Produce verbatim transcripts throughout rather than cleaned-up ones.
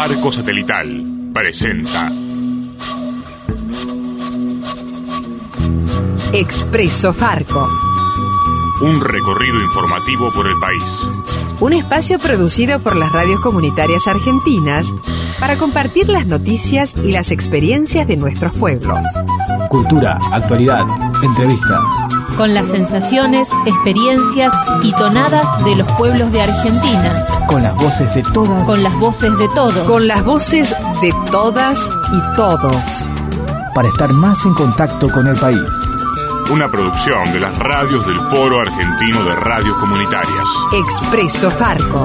Farco Satelital presenta Expreso Farco. Un recorrido informativo por el país. Un espacio producido por las radios comunitarias argentinas para compartir las noticias y las experiencias de nuestros pueblos. Cultura, actualidad, entrevistas. Con las sensaciones, experiencias y tonadas de los pueblos de Argentina. Con las voces de todas. Con las voces de todos. Con las voces de todas y todos. Para estar más en contacto con el país. Una producción de las radios del Foro Argentino de Radios Comunitarias. Expreso Farco.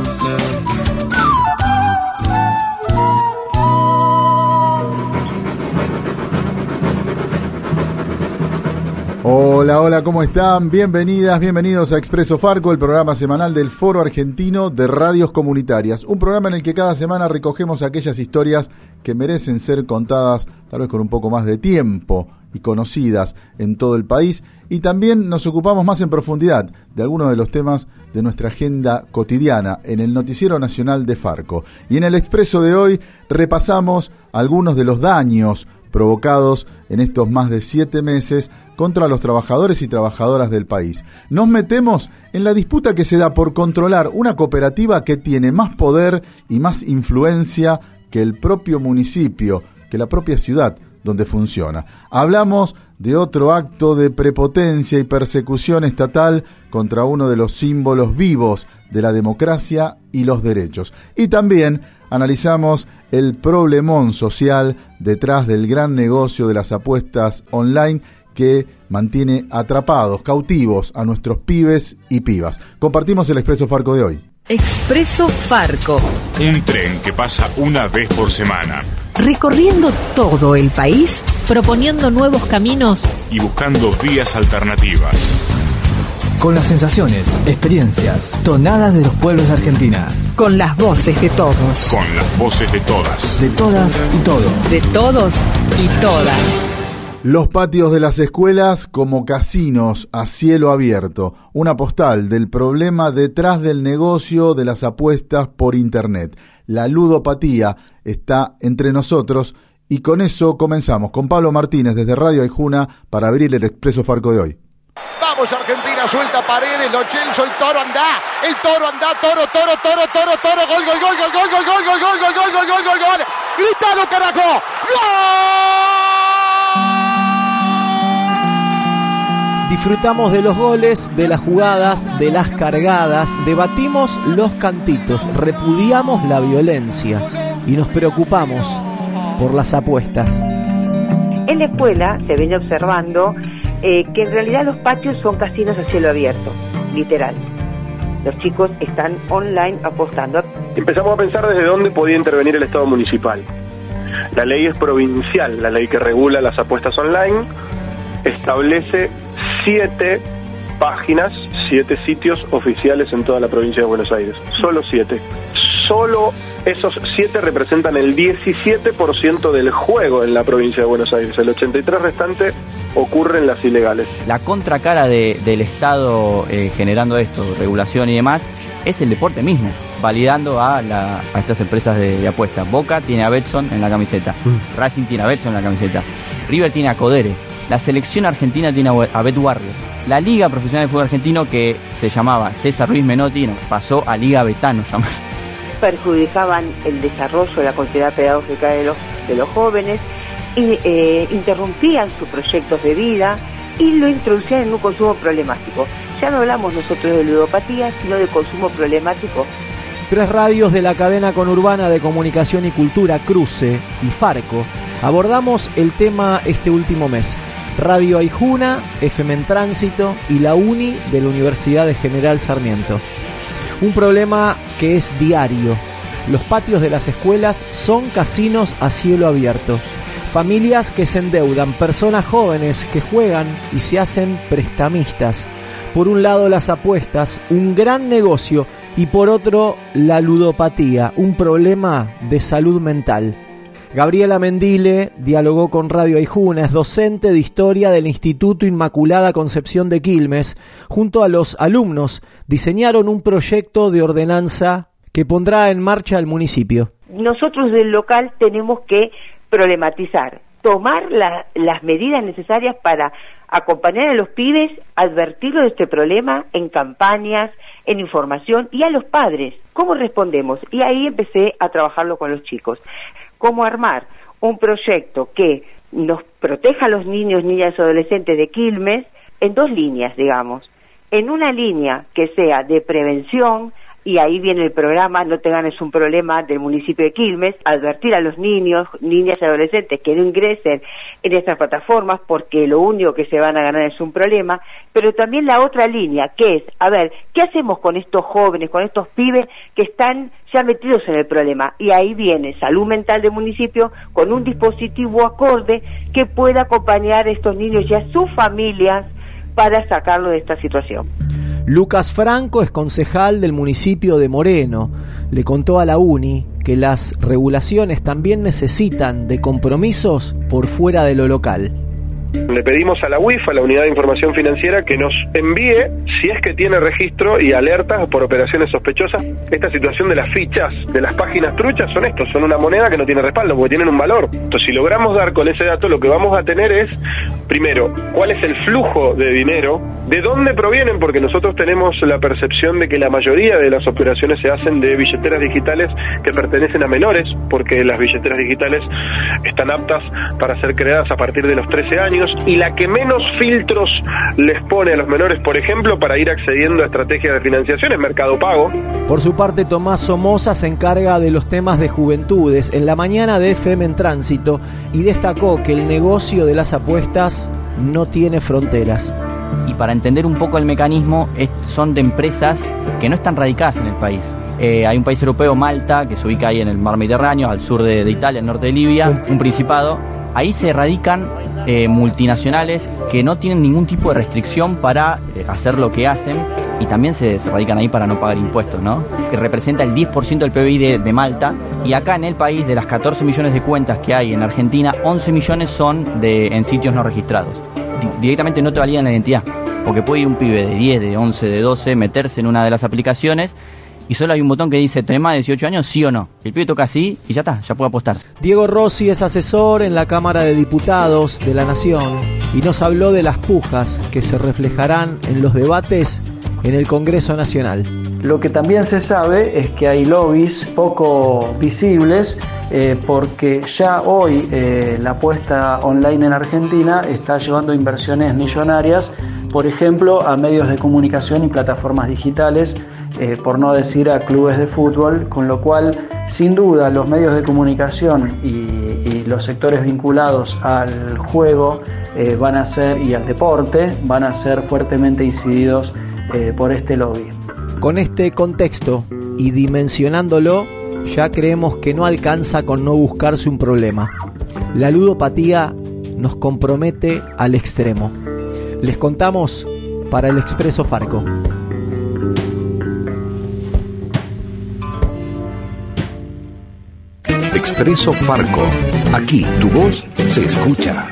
Hola, hola, ¿cómo están? Bienvenidas, bienvenidos a Expreso Farco, el programa semanal del Foro Argentino de Radios Comunitarias. Un programa en el que cada semana recogemos aquellas historias que merecen ser contadas, tal vez con un poco más de tiempo y conocidas en todo el país. Y también nos ocupamos más en profundidad de algunos de los temas de nuestra agenda cotidiana en el Noticiero Nacional de Farco. Y en el Expreso de hoy repasamos algunos de los daños provocados en estos más de siete meses contra los trabajadores y trabajadoras del país. Nos metemos en la disputa que se da por controlar una cooperativa que tiene más poder y más influencia que el propio municipio, que la propia ciudad donde funciona. Hablamos de otro acto de prepotencia y persecución estatal contra uno de los símbolos vivos de la democracia y los derechos. Y también analizamos el problemón social detrás del gran negocio de las apuestas online que mantiene atrapados, cautivos a nuestros pibes y pibas. Compartimos el Expreso Farco de hoy. Expreso Farco. Un tren que pasa una vez por semana. Recorriendo todo el país, proponiendo nuevos caminos y buscando vías alternativas. Con las sensaciones, experiencias, tonadas de los pueblos de Argentina. Con las voces de todos. Con las voces de todas. De todas y todos. De todos y todas. Los patios de las escuelas como casinos a cielo abierto. Una postal del problema detrás del negocio de las apuestas por internet. La ludopatía está entre nosotros y con eso comenzamos con Pablo Martínez desde Radio Aijuna para abrir el Expreso Farco de hoy. Vamos Argentina, suelta Paredes, Lo Celso, el toro anda, el toro anda, toro, toro, toro, toro, toro, gol, gol, gol, gol, gol, gol, gol, gol, gol, gol, gol, gol, gol, gol, gol, gritalo carajo, ¡gol! Disfrutamos de los goles, de las jugadas, de las cargadas, debatimos los cantitos, repudiamos la violencia y nos preocupamos por las apuestas. En la escuela se viene observando eh, que en realidad los patios son casinos a cielo abierto, literal. Los chicos están online apostando. Empezamos a pensar desde dónde podía intervenir el Estado municipal. La ley es provincial, la ley que regula las apuestas online establece siete páginas, siete sitios oficiales en toda la provincia de Buenos Aires. Solo siete. Solo esos siete representan el diecisiete por ciento del juego en la provincia de Buenos Aires. El ochenta y tres por ciento restante ocurre en las ilegales. La contracara de, del Estado eh, generando esto, regulación y demás, es el deporte mismo, validando a, la, a estas empresas de, de apuestas. Boca tiene a Betson en la camiseta, mm. Racing tiene a Betson en la camiseta, River tiene a Codere, la selección argentina tiene a Bet Warriors, la Liga Profesional de Fútbol Argentino, que se llamaba César Ruiz Menotti, no, pasó a Liga Betano llamar. Perjudicaban el desarrollo de la continuidad pedagógica de los, de los jóvenes y eh, interrumpían sus proyectos de vida y lo introducían en un consumo problemático. Ya no hablamos nosotros de ludopatía, sino de consumo problemático. Tres radios de la cadena conurbana de comunicación y cultura, Cruce y Farco, abordamos el tema este último mes. Radio Aijuna, F M en Tránsito y la UNI de la Universidad de General Sarmiento. Un problema que es diario. Los patios de las escuelas son casinos a cielo abierto. Familias que se endeudan, personas jóvenes que juegan y se hacen prestamistas. Por un lado las apuestas, un gran negocio, y por otro la ludopatía, un problema de salud mental. Gabriela Mendile dialogó con Radio Aijuna, es docente de Historia del Instituto Inmaculada Concepción de Quilmes. Junto a los alumnos diseñaron un proyecto de ordenanza que pondrá en marcha el municipio. nosotros del local tenemos que problematizar, tomar la, las medidas necesarias para acompañar a los pibes, advertirlos de este problema en campañas, en información, y a los padres, ¿cómo respondemos? Y ahí empecé a trabajarlo con los chicos. ¿Cómo armar un proyecto que nos proteja a los niños, niñas y adolescentes de Quilmes en dos líneas, digamos? En una línea que sea de prevención, y ahí viene el programa No te ganes un problema del municipio de Quilmes, advertir a los niños, niñas y adolescentes que no ingresen en estas plataformas porque lo único que se van a ganar es un problema, pero también la otra línea, que es, a ver, ¿qué hacemos con estos jóvenes, con estos pibes que están ya metidos en el problema? Y ahí viene Salud Mental del municipio con un dispositivo acorde que pueda acompañar a estos niños y a sus familias para sacarlo de esta situación. Lucas Franco es concejal del municipio de Moreno. Le contó a la UNI que las regulaciones también necesitan de compromisos por fuera de lo local. Le pedimos a la U I F, a la Unidad de Información Financiera, que nos envíe, si es que tiene registro y alertas por operaciones sospechosas. Esta situación de las fichas, de las páginas truchas, son estos, son una moneda que no tiene respaldo, porque tienen un valor. Entonces, si logramos dar con ese dato, lo que vamos a tener es, primero, cuál es el flujo de dinero, de dónde provienen, porque nosotros tenemos la percepción de que la mayoría de las operaciones se hacen de billeteras digitales que pertenecen a menores, porque las billeteras digitales están aptas para ser creadas a partir de los trece años, y la que menos filtros les pone a los menores, por ejemplo, para ir accediendo a estrategias de financiación es Mercado Pago. Por su parte, Tomás Somoza se encarga de los temas de juventudes en la mañana de F M en Tránsito y destacó que el negocio de las apuestas no tiene fronteras. Y para entender un poco el mecanismo, es, son de empresas que no están radicadas en el país. Eh, hay un país europeo, Malta, que se ubica ahí en el mar Mediterráneo, al sur de, de Italia, al norte de Libia, un principado. Ahí se radican eh, multinacionales que no tienen ningún tipo de restricción para eh, hacer lo que hacen, y también se, se radican ahí para no pagar impuestos, ¿no? Que representa el diez por ciento del P B I de, de Malta. Y acá en el país, de las catorce millones de cuentas que hay en Argentina, once millones son de, en sitios no registrados. D- directamente no te validan la identidad, porque puede ir un pibe de diez, de once, de doce, meterse en una de las aplicaciones y solo hay un botón que dice ¿tenés más de dieciocho años? Sí o no. El pibe toca sí y ya está, ya puede apostar. Diego Rossi es asesor en la Cámara de Diputados de la Nación y nos habló de las pujas que se reflejarán en los debates en el Congreso Nacional. Lo que también se sabe es que hay lobbies poco visibles eh, porque ya hoy eh, la apuesta online en Argentina está llevando inversiones millonarias, por ejemplo, a medios de comunicación y plataformas digitales, eh, por no decir a clubes de fútbol, con lo cual, sin duda, los medios de comunicación y, y los sectores vinculados al juego eh, van a ser, y al deporte, van a ser fuertemente incididos eh, por este lobby. Con este contexto y dimensionándolo, ya creemos que no alcanza con no buscarse un problema. La ludopatía nos compromete al extremo. Les contamos para el Expreso Farco. Expreso Farco. Aquí tu voz se escucha.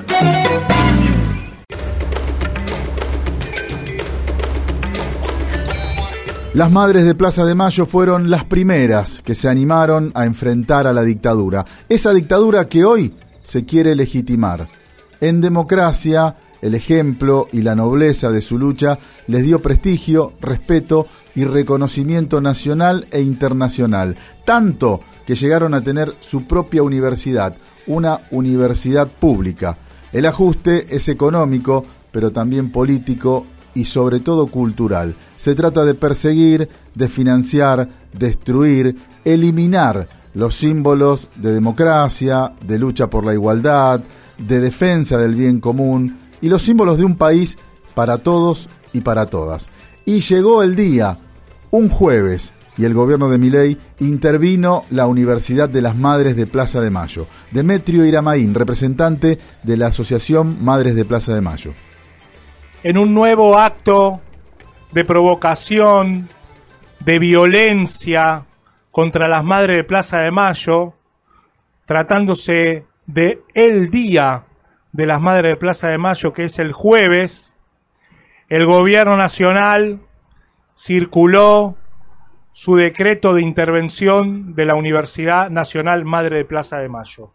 Las madres de Plaza de Mayo fueron las primeras que se animaron a enfrentar a la dictadura. Esa dictadura que hoy se quiere legitimar. En democracia, el ejemplo y la nobleza de su lucha les dio prestigio, respeto y reconocimiento nacional e internacional. Tanto que llegaron a tener su propia universidad, una universidad pública. El ajuste es económico, pero también político y sobre todo cultural. Se trata de perseguir, de financiar, destruir, eliminar los símbolos de democracia, de lucha por la igualdad, de defensa del bien común y los símbolos de un país para todos y para todas. Y llegó el día, un jueves, y el gobierno de Milei intervino la Universidad de las Madres de Plaza de Mayo. Demetrio Iramaín, representante de la Asociación Madres de Plaza de Mayo. En un nuevo acto de provocación, de violencia contra las Madres de Plaza de Mayo, tratándose de el día de las Madres de Plaza de Mayo, que es el jueves, el gobierno nacional circuló su decreto de intervención de la Universidad Nacional Madre de Plaza de Mayo.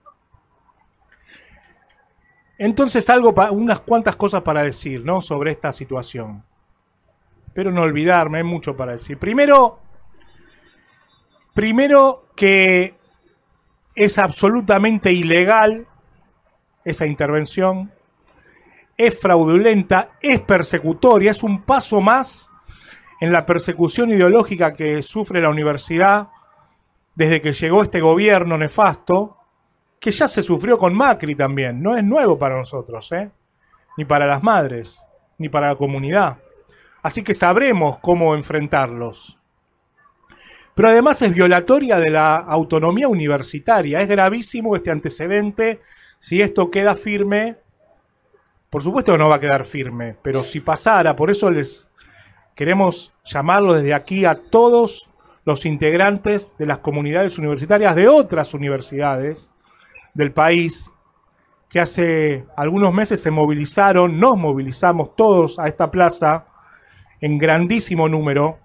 Entonces, algo pa- unas cuantas cosas para decir, ¿no?, sobre esta situación. Espero no olvidarme, hay mucho para decir. Primero, primero que es absolutamente ilegal esa intervención, es fraudulenta, es persecutoria, es un paso más en la persecución ideológica que sufre la universidad desde que llegó este gobierno nefasto, que ya se sufrió con Macri también, no es nuevo para nosotros, ¿eh? Ni para las madres, ni para la comunidad. Así que sabremos cómo enfrentarlos. Pero además es violatoria de la autonomía universitaria. Es gravísimo este antecedente. Si esto queda firme, por supuesto que no va a quedar firme, pero si pasara, por eso les queremos llamarlo desde aquí a todos los integrantes de las comunidades universitarias de otras universidades del país, que hace algunos meses se movilizaron, nos movilizamos todos a esta plaza en grandísimo número,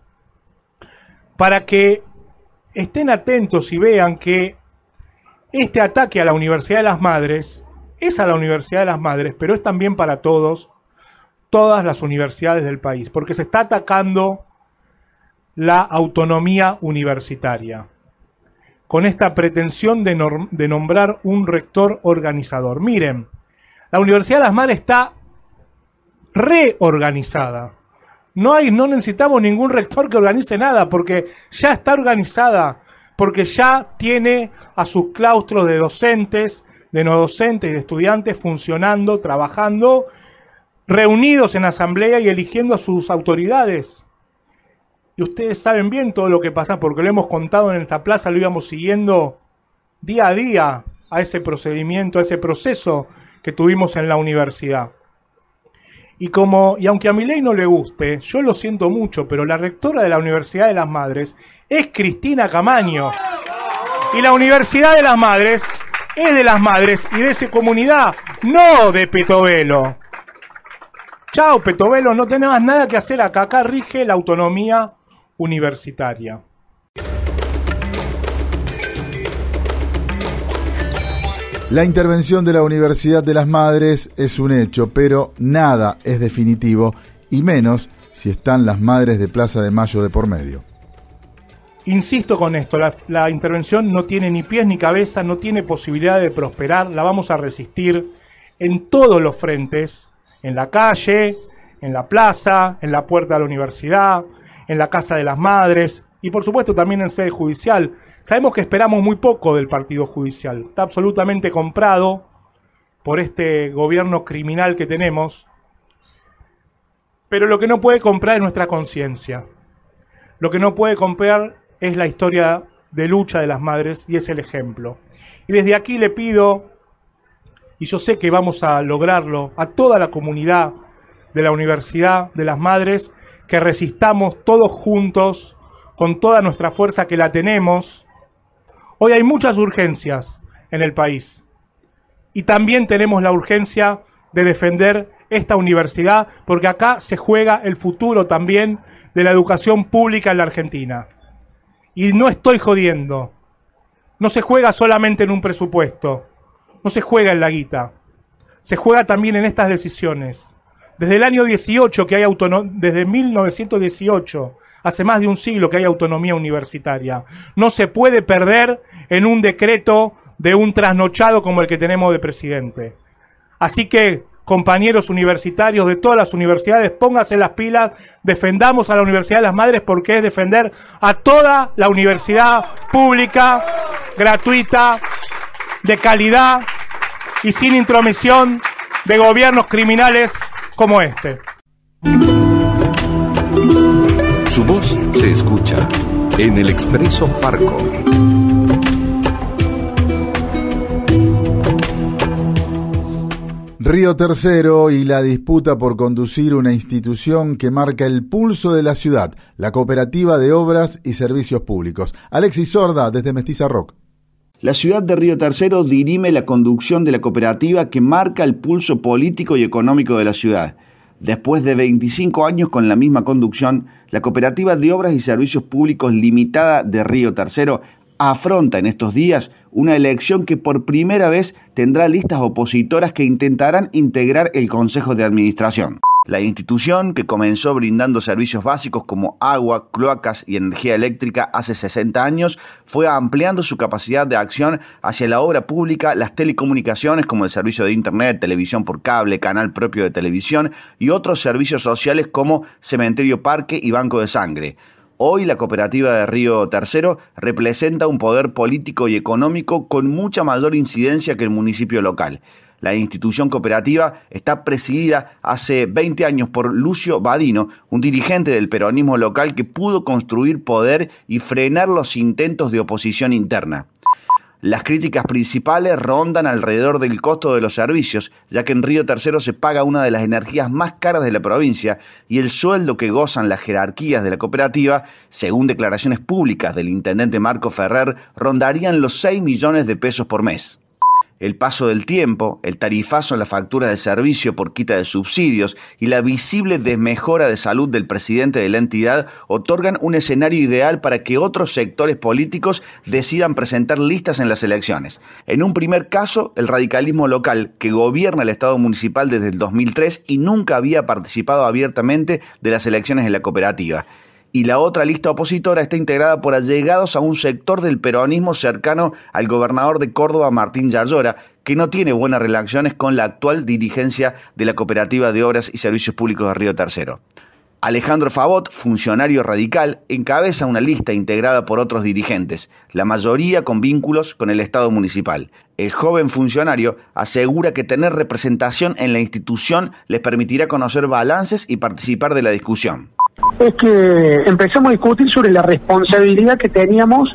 para que estén atentos y vean que este ataque a la Universidad de las Madres es a la Universidad de las Madres, pero es también para todos, todas las universidades del país, porque se está atacando la autonomía universitaria, con esta pretensión de, norm- de nombrar un rector organizador. Miren, la Universidad de las Madres está reorganizada. No hay, no necesitamos ningún rector que organice nada, porque ya está organizada, porque ya tiene a sus claustros de docentes, de no docentes y de estudiantes funcionando, trabajando, reunidos en asamblea y eligiendo a sus autoridades. Y ustedes saben bien todo lo que pasa, porque lo hemos contado en esta plaza, lo íbamos siguiendo día a día a ese procedimiento, a ese proceso que tuvimos en la universidad. Y como, y aunque a Milei no le guste, yo lo siento mucho, pero la rectora de la Universidad de las Madres es Cristina Camaño. Y la Universidad de las Madres es de las madres y de su comunidad, no de Petovelo. Chao, Petovelo, no tenés nada que hacer acá. Acá rige la autonomía universitaria. La intervención de la Universidad de las Madres es un hecho, pero nada es definitivo, y menos si están las madres de Plaza de Mayo de por medio. Insisto con esto, la, la intervención no tiene ni pies ni cabeza, no tiene posibilidad de prosperar, la vamos a resistir en todos los frentes, en la calle, en la plaza, en la puerta de la universidad, en la casa de las madres y por supuesto también en sede judicial. Sabemos que esperamos muy poco del partido judicial, está absolutamente comprado por este gobierno criminal que tenemos, pero lo que no puede comprar es nuestra conciencia, lo que no puede comprar es la historia de lucha de las madres y es el ejemplo. Y desde aquí le pido, y yo sé que vamos a lograrlo, a toda la comunidad de la Universidad de las Madres, que resistamos todos juntos, con toda nuestra fuerza que la tenemos. Hoy hay muchas urgencias en el país y también tenemos la urgencia de defender esta universidad, porque acá se juega el futuro también de la educación pública en la Argentina. Y no estoy jodiendo, no se juega solamente en un presupuesto, no se juega en la guita, se juega también en estas decisiones. Desde el año dieciocho que hay autonomía, desde mil novecientos dieciocho, hace más de un siglo que hay autonomía universitaria. No se puede perder en un decreto de un trasnochado como el que tenemos de presidente. Así que, compañeros universitarios de todas las universidades, pónganse las pilas, defendamos a la Universidad de las Madres, porque es defender a toda la universidad pública, gratuita, de calidad y sin intromisión de gobiernos criminales como este. Su voz se escucha en el Expreso Farco. Río Tercero y la disputa por conducir una institución que marca el pulso de la ciudad, la Cooperativa de Obras y Servicios Públicos. Alexis Sorda, desde Mestiza Rock. La ciudad de Río Tercero dirime la conducción de la cooperativa que marca el pulso político y económico de la ciudad. Después de veinticinco años con la misma conducción, la Cooperativa de Obras y Servicios Públicos Limitada de Río Tercero afronta en estos días una elección que por primera vez tendrá listas opositoras que intentarán integrar el Consejo de Administración. La institución, que comenzó brindando servicios básicos como agua, cloacas y energía eléctrica hace sesenta años, fue ampliando su capacidad de acción hacia la obra pública, las telecomunicaciones como el servicio de internet, televisión por cable, canal propio de televisión y otros servicios sociales como cementerio parque y banco de sangre. Hoy la cooperativa de Río Tercero representa un poder político y económico con mucha mayor incidencia que el municipio local. La institución cooperativa está presidida hace veinte años por Lucio Badino, un dirigente del peronismo local que pudo construir poder y frenar los intentos de oposición interna. Las críticas principales rondan alrededor del costo de los servicios, ya que en Río Tercero se paga una de las energías más caras de la provincia y el sueldo que gozan las jerarquías de la cooperativa, según declaraciones públicas del intendente Marco Ferrer, rondarían los seis millones de pesos por mes. El paso del tiempo, el tarifazo en la factura de servicio por quita de subsidios y la visible desmejora de salud del presidente de la entidad otorgan un escenario ideal para que otros sectores políticos decidan presentar listas en las elecciones. En un primer caso, el radicalismo local, que gobierna el Estado municipal desde el dos mil tres y nunca había participado abiertamente de las elecciones en la cooperativa. Y la otra lista opositora está integrada por allegados a un sector del peronismo cercano al gobernador de Córdoba, Martín Yarlora, que no tiene buenas relaciones con la actual dirigencia de la Cooperativa de Obras y Servicios Públicos de Río Tercero. Alejandro Favot, funcionario radical, encabeza una lista integrada por otros dirigentes, la mayoría con vínculos con el Estado municipal. El joven funcionario asegura que tener representación en la institución les permitirá conocer balances y participar de la discusión. Es que empezamos a discutir sobre la responsabilidad que teníamos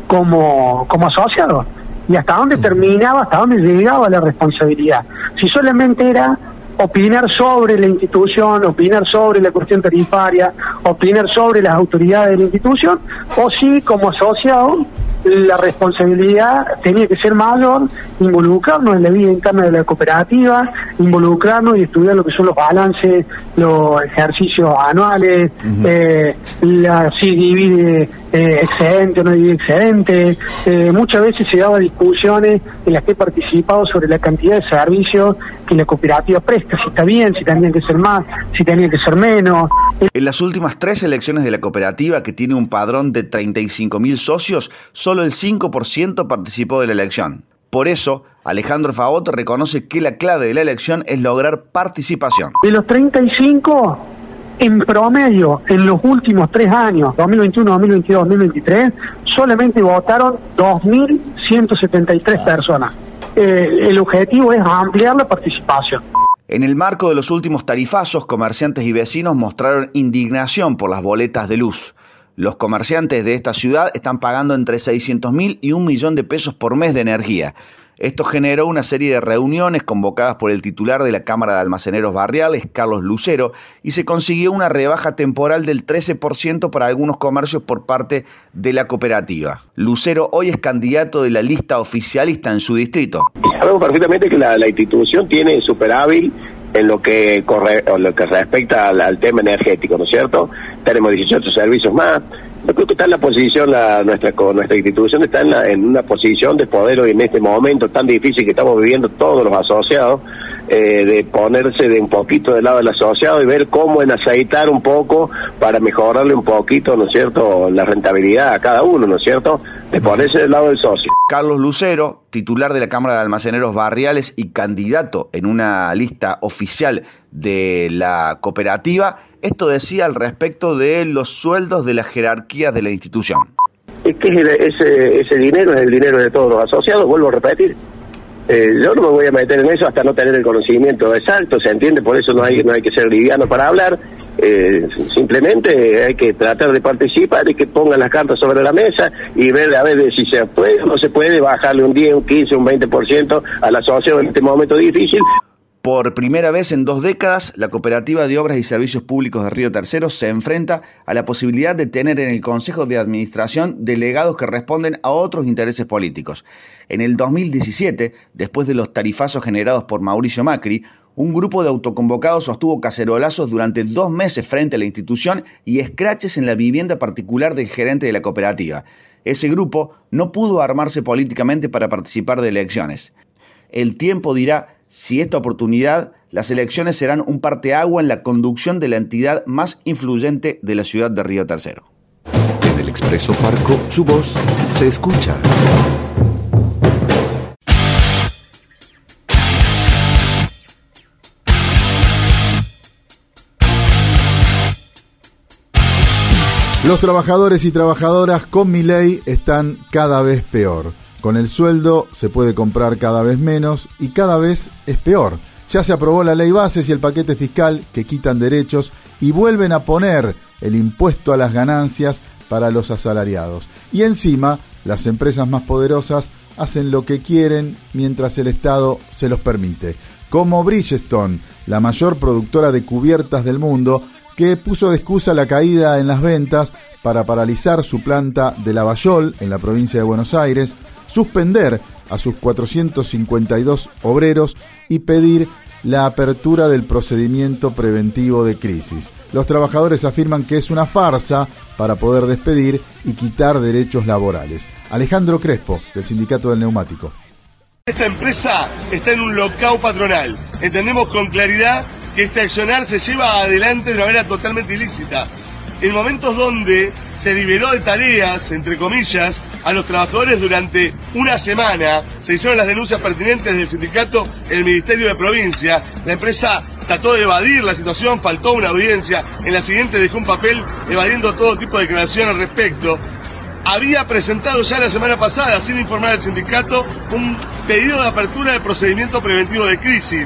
como, como asociados y hasta dónde terminaba, hasta dónde llegaba la responsabilidad. Si solamente era opinar sobre la institución, opinar sobre la cuestión tarifaria, opinar sobre las autoridades de la institución, o si como asociado la responsabilidad tenía que ser mayor, involucrarnos en la vida interna de la cooperativa, involucrarnos y estudiar lo que son los balances, los ejercicios anuales, uh-huh. eh, la, si divide eh, excedente o no divide excedente. Eh, muchas veces se daban discusiones en las que he participado sobre la cantidad de servicios que la cooperativa presta, si está bien, si tenían que ser más, si tenían que ser menos. En las últimas tres elecciones de la cooperativa, que tiene un padrón de treinta y cinco mil socios, solo el cinco por ciento participó de la elección. Por eso, Alejandro Favot reconoce que la clave de la elección es lograr participación. De los treinta y cinco, en promedio, en los últimos tres años, dos mil veintiuno, dos mil veintidós, dos mil veintitrés, solamente votaron dos mil ciento setenta y tres personas. Eh, el objetivo es ampliar la participación. En el marco de los últimos tarifazos, comerciantes y vecinos mostraron indignación por las boletas de luz. Los comerciantes de esta ciudad están pagando entre seiscientos mil y un millón de pesos por mes de energía. Esto generó una serie de reuniones convocadas por el titular de la Cámara de Almaceneros Barriales, Carlos Lucero, y se consiguió una rebaja temporal del trece por ciento para algunos comercios por parte de la cooperativa. Lucero hoy es candidato de la lista oficialista en su distrito. Sabemos perfectamente que la, la institución tiene superávit en lo que corre, en lo que respecta al, al tema energético, ¿no es cierto? Tenemos dieciocho servicios más. Yo creo que está en la posición, la, nuestra nuestra institución está en, la, en una posición de poder hoy en este momento tan difícil que estamos viviendo todos los asociados, eh, de ponerse de un poquito del lado del asociado y ver cómo en aceitar un poco para mejorarle un poquito, ¿no es cierto?, la rentabilidad a cada uno, ¿no es cierto?, de ponerse del lado del socio. Carlos Lucero, titular de la Cámara de Almaceneros Barriales y candidato en una lista oficial de la cooperativa, esto decía al respecto de los sueldos de las jerarquías de la institución. Es que ese, ese dinero es el dinero de todos los asociados, vuelvo a repetir. Eh, yo no me voy a meter en eso hasta no tener el conocimiento exacto, ¿se entiende? Por eso no hay, no hay que ser liviano para hablar. Eh, simplemente hay que tratar de participar y que pongan las cartas sobre la mesa y ver a ver si se puede o no se puede bajarle un diez, un quince, un veinte por ciento al asociado en este momento difícil. Por primera vez en dos décadas, la Cooperativa de Obras y Servicios Públicos de Río Tercero se enfrenta a la posibilidad de tener en el Consejo de Administración delegados que responden a otros intereses políticos. En el dos mil diecisiete, después de los tarifazos generados por Mauricio Macri, Un grupo de autoconvocados sostuvo cacerolazos durante dos meses frente a la institución y escraches en la vivienda particular del gerente de la cooperativa. Ese grupo no pudo armarse políticamente para participar de elecciones. El tiempo dirá si esta oportunidad las elecciones serán un parteagua en la conducción de la entidad más influyente de la ciudad de Río Tercero. En el Expreso Farco, su voz se escucha. Los trabajadores y trabajadoras con Milei están cada vez peor. Con el sueldo se puede comprar cada vez menos y cada vez es peor. Ya se aprobó la ley bases y el paquete fiscal que quitan derechos y vuelven a poner el impuesto a las ganancias para los asalariados. Y encima, las empresas más poderosas hacen lo que quieren mientras el Estado se los permite. Como Bridgestone, la mayor productora de cubiertas del mundo, que puso de excusa la caída en las ventas para paralizar su planta de Lavallol, en la provincia de Buenos Aires, suspender a sus cuatrocientos cincuenta y dos obreros y pedir la apertura del procedimiento preventivo de crisis. Los trabajadores afirman que es una farsa para poder despedir y quitar derechos laborales. Alejandro Crespo, del Sindicato del Neumático. Esta empresa está en un lockout patronal. Entendemos con claridad que este accionar se lleva adelante de una manera totalmente ilícita. En momentos donde se liberó de tareas, entre comillas, a los trabajadores durante una semana, se hicieron las denuncias pertinentes del sindicato en el Ministerio de Provincia, la empresa trató de evadir la situación, faltó una audiencia, en la siguiente dejó un papel evadiendo todo tipo de declaración al respecto. Había presentado ya la semana pasada, sin informar al sindicato, un pedido de apertura del procedimiento preventivo de crisis.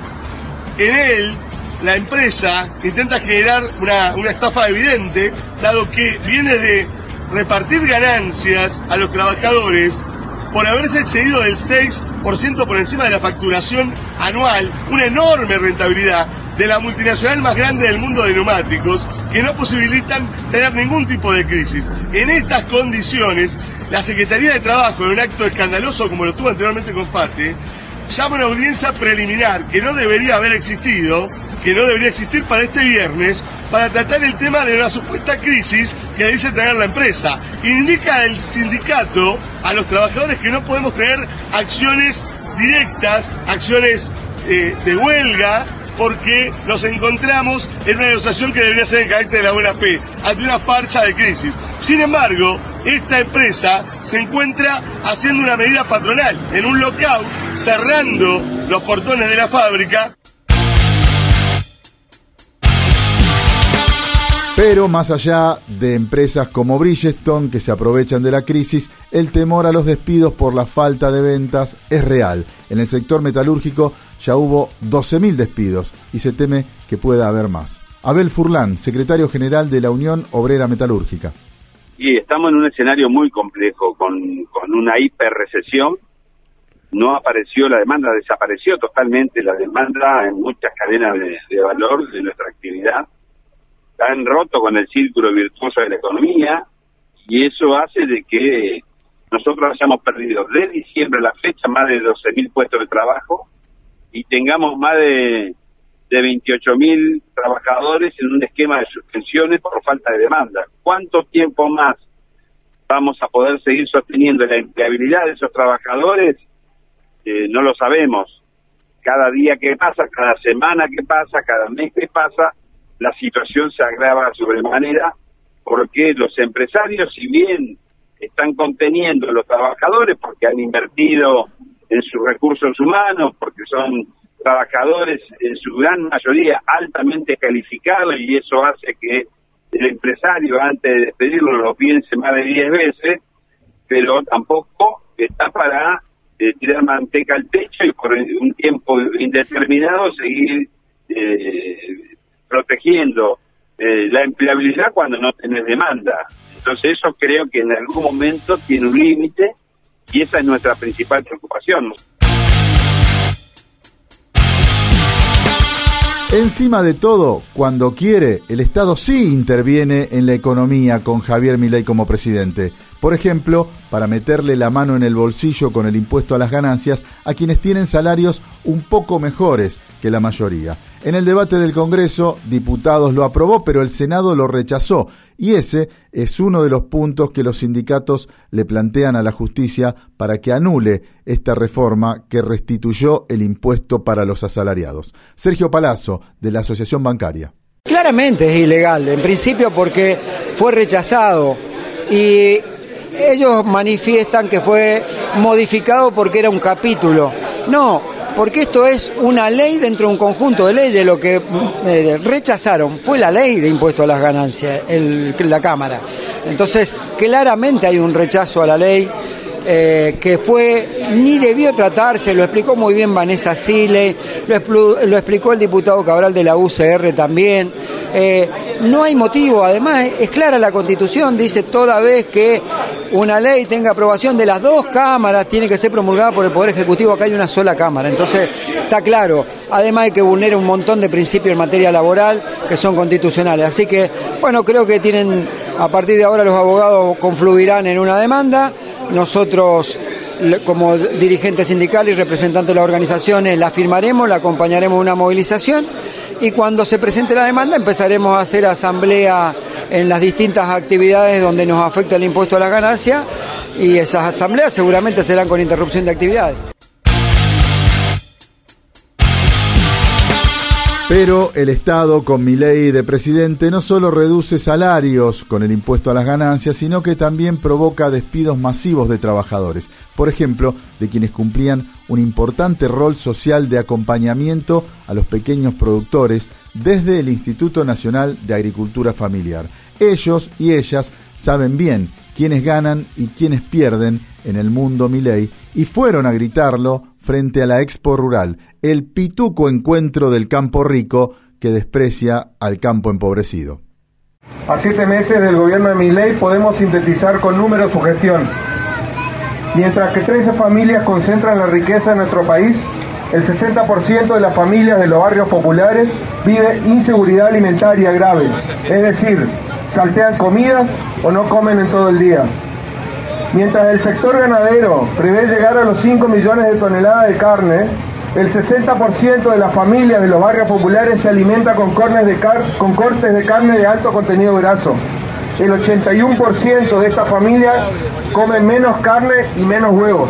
En él, la empresa intenta generar una, una estafa evidente, dado que viene de repartir ganancias a los trabajadores por haberse excedido del seis por ciento por encima de la facturación anual, una enorme rentabilidad de la multinacional más grande del mundo de neumáticos, que no posibilitan tener ningún tipo de crisis. En estas condiciones, la Secretaría de Trabajo, en un acto escandaloso como lo tuvo anteriormente con FATE, llama a una audiencia preliminar que no debería haber existido, que no debería existir para este viernes, para tratar el tema de una supuesta crisis que dice tener la empresa. Indica el sindicato a los trabajadores que no podemos tener acciones directas, acciones eh, de huelga, porque nos encontramos en una negociación que debería ser en carácter de la buena fe, ante una farsa de crisis. Sin embargo, esta empresa se encuentra haciendo una medida patronal, en un lockout, cerrando los portones de la fábrica. Pero más allá de empresas como Bridgestone que se aprovechan de la crisis, el temor a los despidos por la falta de ventas es real. En el sector metalúrgico ya hubo doce mil despidos y se teme que pueda haber más. Abel Furlan, secretario general de la Unión Obrera Metalúrgica. Y estamos en un escenario muy complejo, con, con una hiperrecesión. No apareció la demanda, desapareció totalmente la demanda en muchas cadenas de, de valor de nuestra actividad. Han roto con el círculo virtuoso de la economía y eso hace de que nosotros hayamos perdido de diciembre a la fecha más de doce mil puestos de trabajo y tengamos más de, de veintiocho mil trabajadores en un esquema de suspensiones por falta de demanda. ¿Cuánto tiempo más vamos a poder seguir sosteniendo la empleabilidad de esos trabajadores? Eh, no lo sabemos. Cada día que pasa, cada semana que pasa, cada mes que pasa, la situación se agrava sobremanera porque los empresarios, si bien están conteniendo a los trabajadores porque han invertido en sus recursos humanos, porque son trabajadores en su gran mayoría altamente calificados y eso hace que el empresario antes de despedirlo lo piense más de diez veces, pero tampoco está para eh, tirar manteca al techo y por un tiempo indeterminado seguir eh, protegiendo eh, la empleabilidad cuando no tenés demanda. Entonces eso creo que en algún momento tiene un límite y esa es nuestra principal preocupación. Encima de todo, cuando quiere, el Estado sí interviene en la economía con Javier Milei como presidente. Por ejemplo, para meterle la mano en el bolsillo con el impuesto a las ganancias a quienes tienen salarios un poco mejores que la mayoría. En el debate del Congreso, diputados lo aprobó, pero el Senado lo rechazó. Y ese es uno de los puntos que los sindicatos le plantean a la justicia para que anule esta reforma que restituyó el impuesto para los asalariados. Sergio Palazzo, de la Asociación Bancaria. Claramente es ilegal, en principio porque fue rechazado y ellos manifiestan que fue modificado porque era un capítulo. No, porque esto es una ley dentro de un conjunto de leyes. Lo que eh, rechazaron fue la ley de impuesto a las ganancias, el, la Cámara. Entonces, claramente hay un rechazo a la ley eh, que fue, ni debió tratarse, lo explicó muy bien Vanessa Sile, lo, expl- lo explicó el diputado Cabral de la U C R también. Eh, no hay motivo, además es clara la Constitución, dice toda vez que una ley tenga aprobación de las dos cámaras tiene que ser promulgada por el Poder Ejecutivo. Acá hay una sola cámara, entonces está claro. Además hay que vulnerar un montón de principios en materia laboral que son constitucionales, así que bueno, creo que tienen, a partir de ahora los abogados confluirán en una demanda. Nosotros como dirigentes sindicales y representantes de las organizaciones la firmaremos, la acompañaremos en una movilización. Y cuando se presente la demanda empezaremos a hacer asamblea en las distintas actividades donde nos afecta el impuesto a la ganancia, y esas asambleas seguramente serán con interrupción de actividades. Pero el Estado, con Milei de presidente, no solo reduce salarios con el impuesto a las ganancias, sino que también provoca despidos masivos de trabajadores. Por ejemplo, de quienes cumplían un importante rol social de acompañamiento a los pequeños productores desde el Instituto Nacional de Agricultura Familiar. Ellos y ellas saben bien quiénes ganan y quiénes pierden en el mundo Milei, y fueron a gritarlo frente a la Expo Rural, el pituco encuentro del campo rico que desprecia al campo empobrecido. A siete meses del gobierno de Milei podemos sintetizar con números su gestión. Mientras que trece familias concentran la riqueza en nuestro país, el sesenta por ciento de las familias de los barrios populares vive inseguridad alimentaria grave, es decir, saltean comidas o no comen en todo el día. Mientras el sector ganadero prevé llegar a los cinco millones de toneladas de carne, el sesenta por ciento de las familias de los barrios populares se alimenta con, de car- con cortes de carne de alto contenido graso. El ochenta y uno por ciento de estas familias comen menos carne y menos huevos.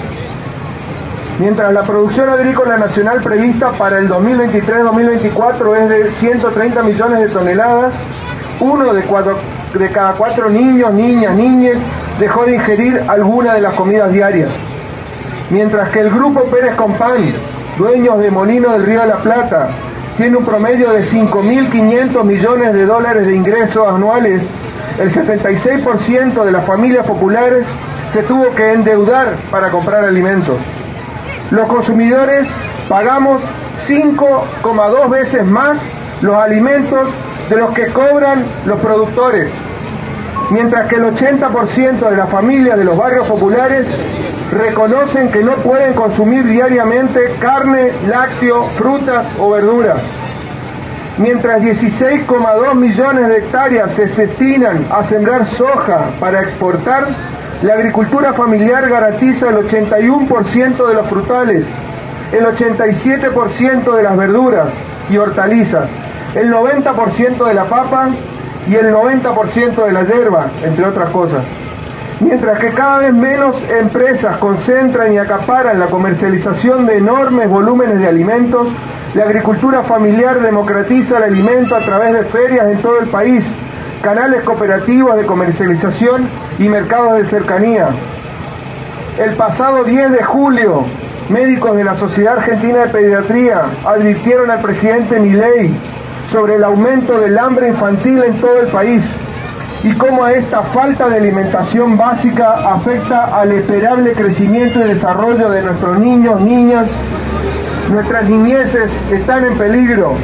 Mientras la producción agrícola nacional prevista para el dos mil veintitrés dos mil veinticuatro es de ciento treinta millones de toneladas, uno de, cuatro, de cada cuatro niños, niñas, niñes dejó de ingerir alguna de las comidas diarias. Mientras que el Grupo Pérez Compán, dueños de Molino del Río de la Plata, tiene un promedio de cinco mil quinientos millones de dólares de ingresos anuales, el setenta y seis por ciento de las familias populares se tuvo que endeudar para comprar alimentos. Los consumidores pagamos cinco coma dos veces más los alimentos de los que cobran los productores, mientras que el ochenta por ciento de las familias de los barrios populares reconocen que no pueden consumir diariamente carne, lácteos, frutas o verduras. Mientras dieciséis coma dos millones de hectáreas se destinan a sembrar soja para exportar, la agricultura familiar garantiza el ochenta y uno por ciento de los frutales, el ochenta y siete por ciento de las verduras y hortalizas, el noventa por ciento de la papa y el noventa por ciento de la hierba, entre otras cosas. Mientras que cada vez menos empresas concentran y acaparan la comercialización de enormes volúmenes de alimentos, la agricultura familiar democratiza el alimento a través de ferias en todo el país, canales cooperativos de comercialización y mercados de cercanía. El pasado diez de julio, médicos de la Sociedad Argentina de Pediatría advirtieron al presidente Milei sobre el aumento del hambre infantil en todo el país y cómo esta falta de alimentación básica afecta al esperable crecimiento y desarrollo de nuestros niños, niñas. Nuestras niñeces están en peligro.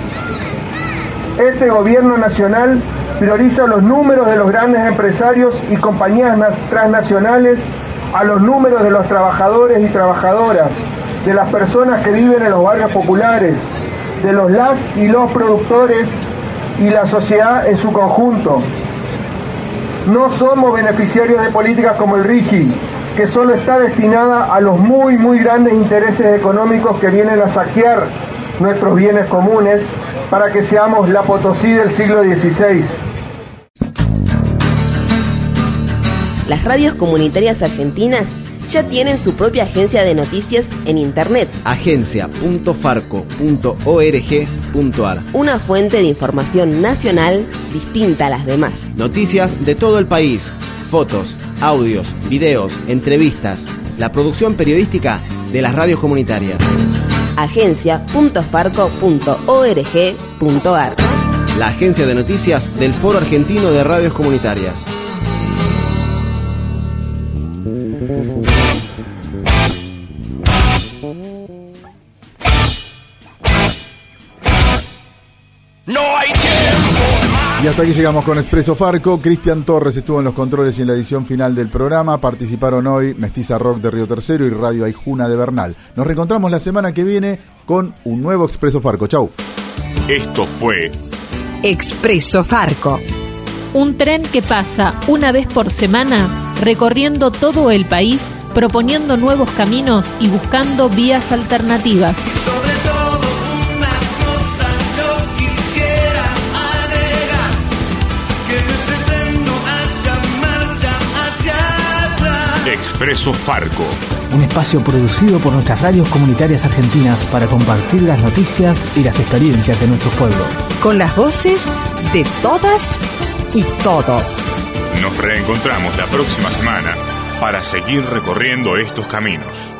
Este gobierno nacional prioriza los números de los grandes empresarios y compañías transnacionales a los números de los trabajadores y trabajadoras, de las personas que viven en los barrios populares, de los las y los productores y la sociedad en su conjunto. No somos beneficiarios de políticas como el RIGI, que solo está destinada a los muy, muy grandes intereses económicos que vienen a saquear nuestros bienes comunes para que seamos la Potosí del siglo dieciséis. Las radios comunitarias argentinas ya tienen su propia agencia de noticias en internet. agencia punto farco punto org punto ar. Una fuente de información nacional distinta a las demás. Noticias de todo el país, fotos, audios, videos, entrevistas, la producción periodística de las radios comunitarias. agencia punto farco punto org punto ar. La agencia de noticias del Foro Argentino de Radios Comunitarias. Y hasta aquí llegamos con Expreso Farco. Cristian Torres estuvo en los controles y en la edición final del programa. Participaron hoy Mestiza Rock de Río Tercero y Radio Aijuna de Bernal. Nos reencontramos la semana que viene con un nuevo Expreso Farco. Chau. Esto fue Expreso Farco. Un tren que pasa una vez por semana recorriendo todo el país, proponiendo nuevos caminos y buscando vías alternativas. Expreso Farco. Un espacio producido por nuestras radios comunitarias argentinas para compartir las noticias y las experiencias de nuestros pueblos. Con las voces de todas y todos. Nos reencontramos la próxima semana para seguir recorriendo estos caminos.